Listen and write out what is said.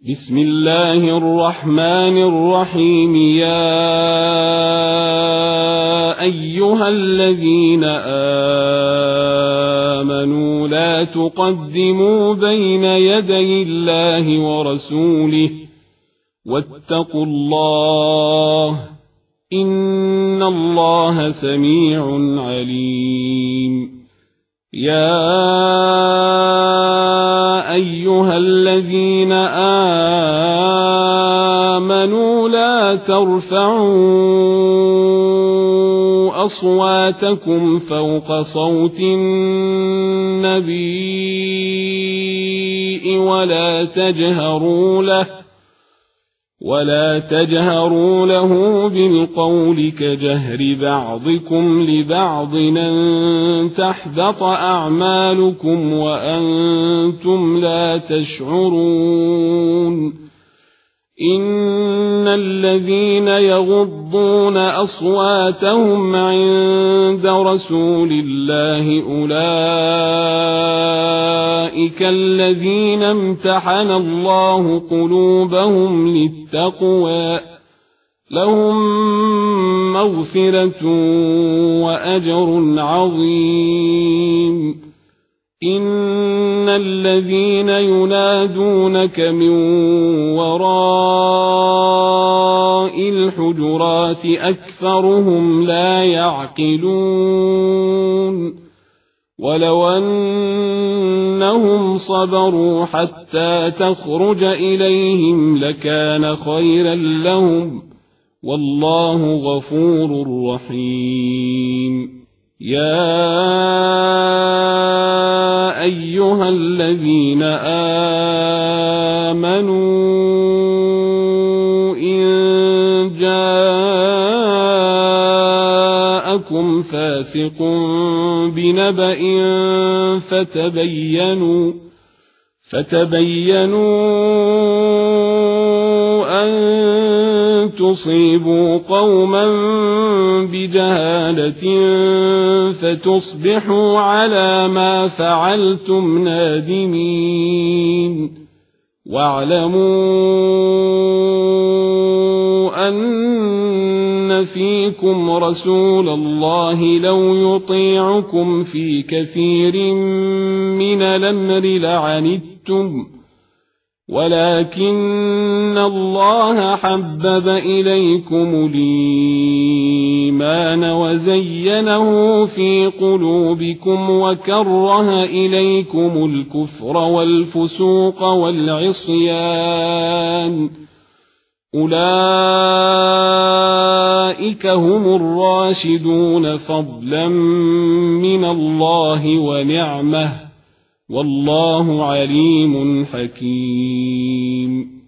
بسم الله الرحمن الرحيم. يا أيها الذين آمنوا لا تقدموا بين يدي الله ورسوله واتقوا الله إن الله سميع عليم. يا أيها الذين آمنوا لا ترفعوا أصواتكم فوق صوت النبي ولا تجهروا له بالقول كجهر بعضكم لبعض أن تحبط أعمالكم وأنتم لا تشعرون. إن الذين يغضون أصواتهم عند رسول الله أولئك الذين امتحن الله قلوبهم للتقوى لهم مغفرة وأجر عظيم. إن الذين ينادونك من وراء الحجرات أكثرهم لا يعقلون. ولو أنهم صبروا حتى تخرج إليهم لكان خيرا لهم والله غفور رحيم. يا أيها الذين آمنوا إن جاءكم فاسق بنبأ فتبينوا أن تصيبوا قوما بجهالة فتصبحوا على ما فعلتم نادمين. واعلموا أن فيكم رسول الله لو يطيعكم في كثير من الأمر لعنتم ولكن الله حبب إليكم الإيمان وزينه في قلوبكم وكره إليكم الكفر والفسوق والعصيان أولئك هم الراشدون فضلا من الله ونعمه والله عليم حكيم.